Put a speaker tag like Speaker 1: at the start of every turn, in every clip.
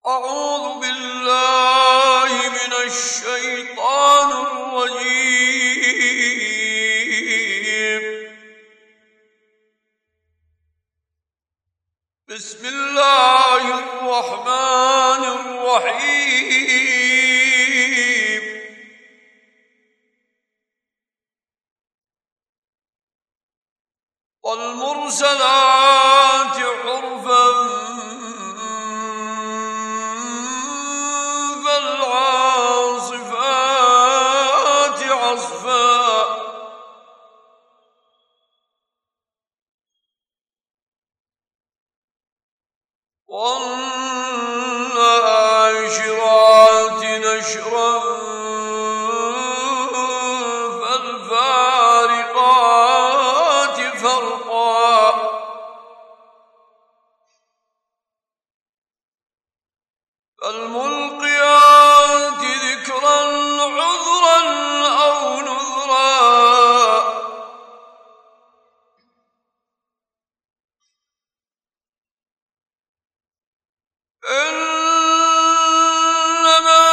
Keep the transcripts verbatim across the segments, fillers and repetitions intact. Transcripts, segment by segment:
Speaker 1: أعوذ بالله من الشيطان الرجيم. بسم الله الرحمن الرحيم. والمرسلات عرفا فالعاصفات عصفا والناشرات نشرا فالفارقات فرقا فالملقيات ذكرا عذرا أو نذرا إنما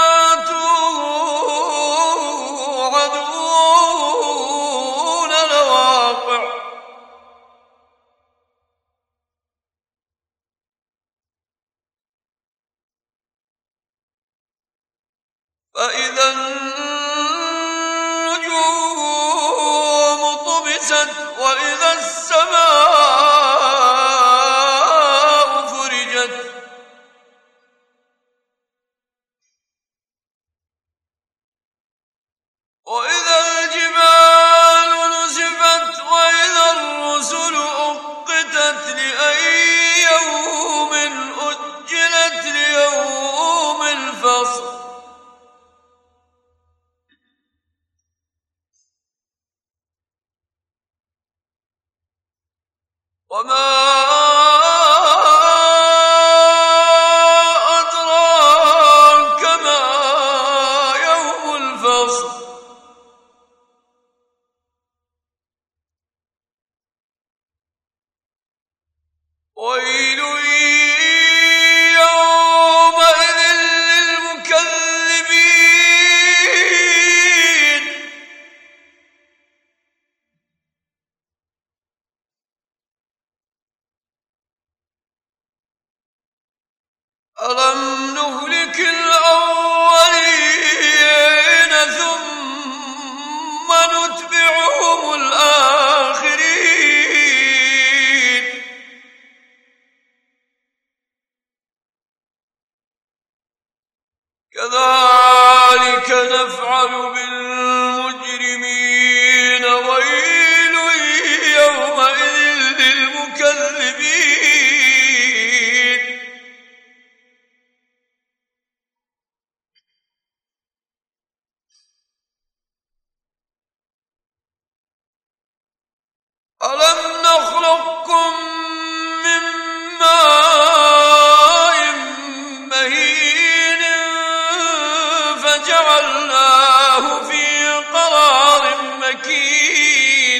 Speaker 1: توعدون لواقع فإذا النجوم طمست وإذا السماء فرجت وإذا الجبال نسفت وإذا الرسل أقتت لأي يوم أجلت ليوم الفصل وما أدراك ما يوم الفصل ويل يومئذ للمكذبين ألم نهلك الأولين ثم نتبعهم الآخرين كذلك نفعل بالمجرمين ويل يومئذ للمكذبين ألم نخلقكم من ماء مهين فجعلناه في قرار مكين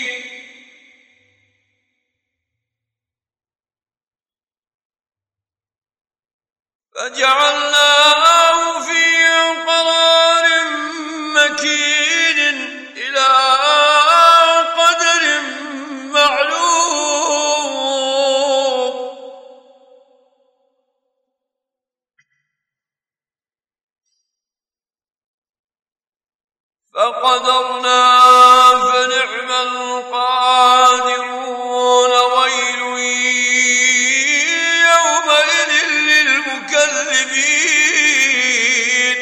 Speaker 1: فجعلناه في قرار مكين إلى قدر معلوم فقدرنا فنعم القادرون ويل يومئذ للمكذبين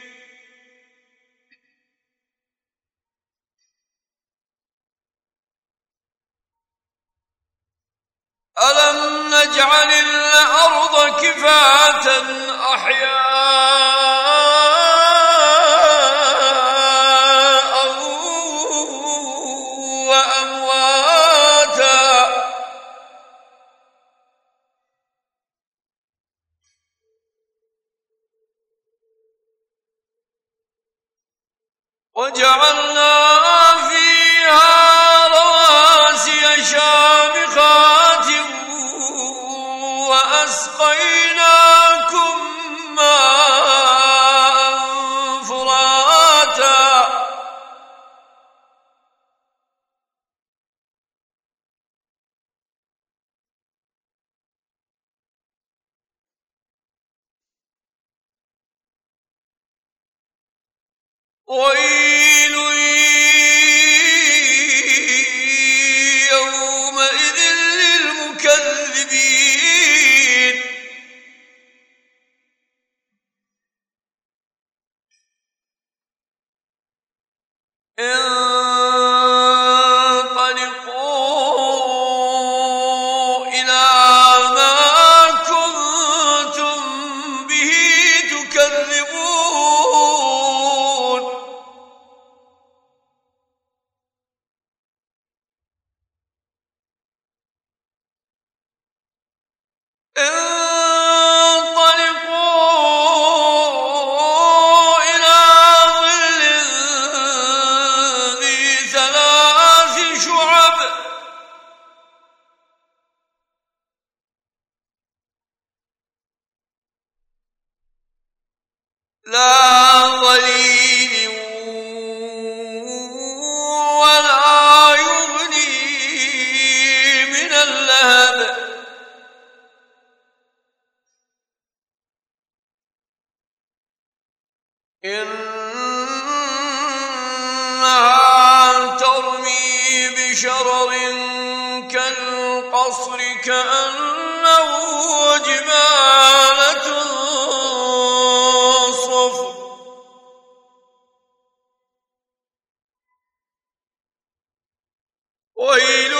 Speaker 1: ألم نجعل الأرض كفاة أحياء وأمواتا وجعلنا فيها رواسي شامخات وأسقيناكم ماء فراتا ويل يومئذ للمكذبين انطلقوا إلى ما كنتم به تكذبون انطلقوا إلى ظل ذي ثلاث شعب لا ظليل ولا يغني من اللهب إنها ترمي بشرر كالقصر كأنه جمالة صفر ويل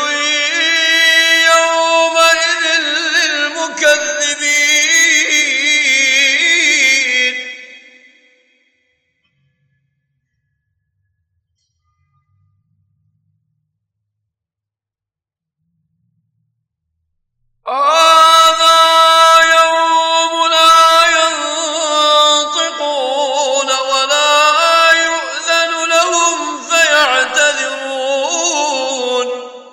Speaker 1: يومئذ للمكذبين هذا يوم لا ينطقون ولا يؤذن لهم فيعتذرون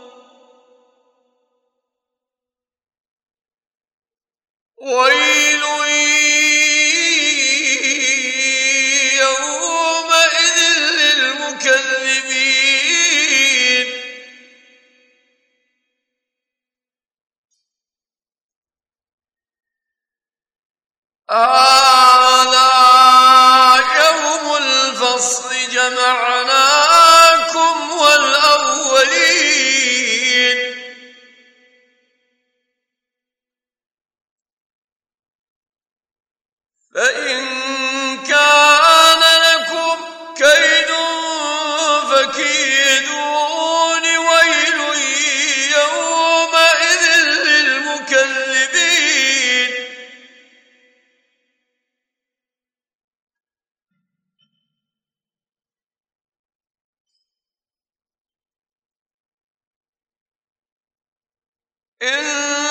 Speaker 1: ويل يومئذ للمكذبين هذا يوم الفصل جمعناكم والأولين فإن كان لكم كيد فكيدون ويل يومئذ للمكذبين إن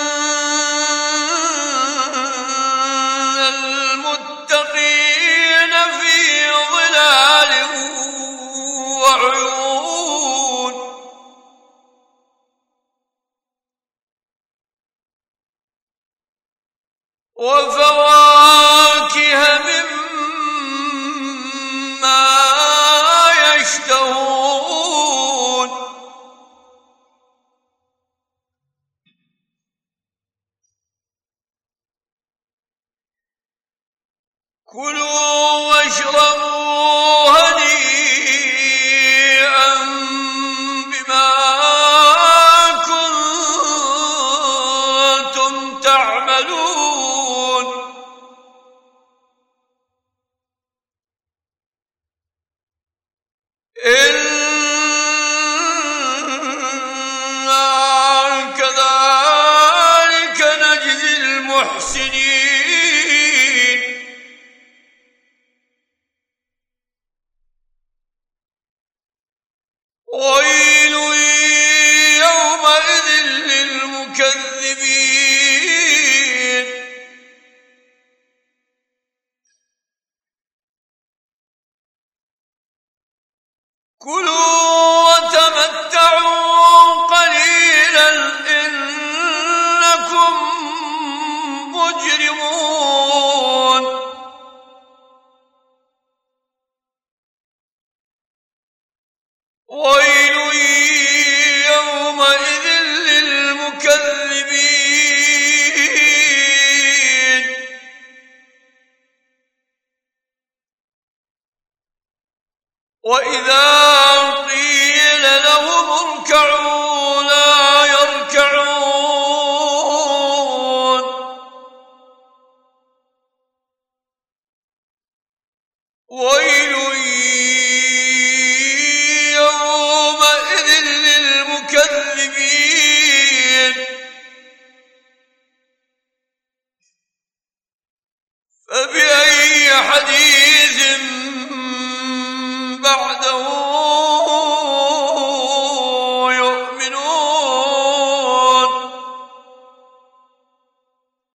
Speaker 1: المتقين في ظلال وعيون وفواكه مما يشتهون كلوا واشربوا هنيئا بما كنتم تعملون إنا كذلك نجزي المحسنين ويل يومئذ للمكذبين كلوا وتمتعوا قليلا إنكم مجرمون وإذا قيل لهم اركعوا لا يركعون ويل يومئذ للمكذبين فبأي حديث